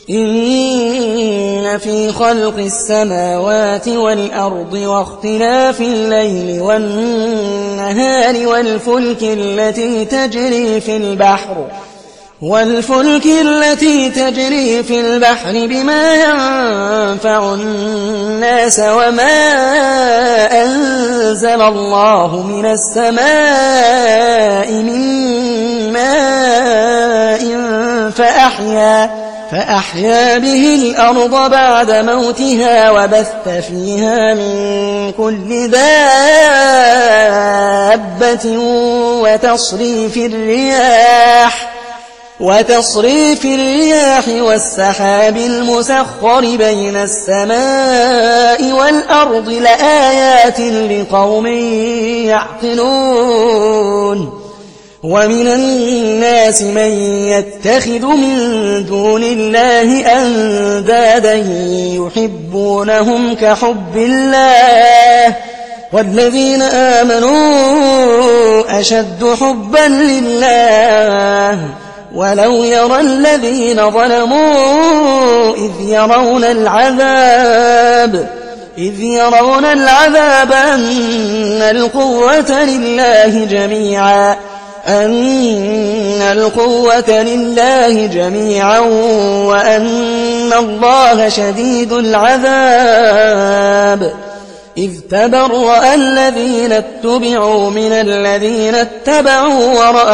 إن في خلق السماوات والأرض واختلاف الليل والنهار والفلك التي تجري في البحر بما ينفع الناس وما أنزل الله من السماء من ماء فأحيا به الأرض بعد موتها وبث فيها من كل دابة وتصريف الرياح والسحاب المسخر بين السماء والأرض لآيات لقوم يعقلون ومن الناس من يتخذ من دون الله أندادا يحبونهم كحب الله والذين آمنوا أشد حبا لله ولو يرى الذين ظلموا إذ يرون العذاب أن القوة لله جميعا وأن الله شديد العذاب إذ تبرأ الذين اتبعوا من الذين اتبعوا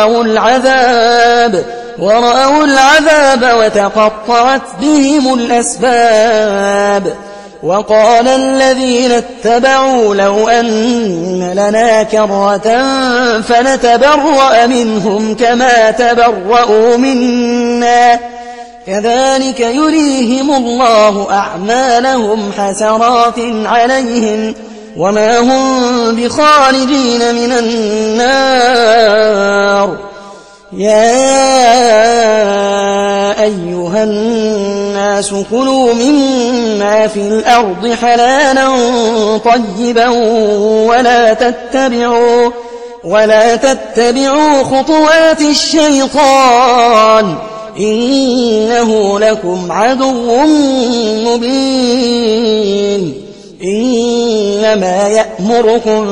ورأوا العذاب وتقطعت بهم الأسباب وقال الذين اتبعوا لو أن لنا كرة فنتبرأ منهم كما تبرأوا منا كذلك يريهم الله أعمالهم حسرات عليهم وما هم بخارجين من النار يا أيها الناس كلوا مما في الأرض حلالا طيبا ولا تتبعوا خطوات الشيطان إنه لكم عدو مبين إنما يأمركم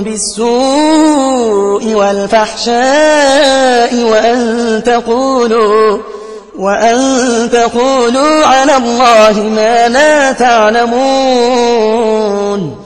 بالسوء والفحشاء وأن تقولوا على الله ما لا تعلمون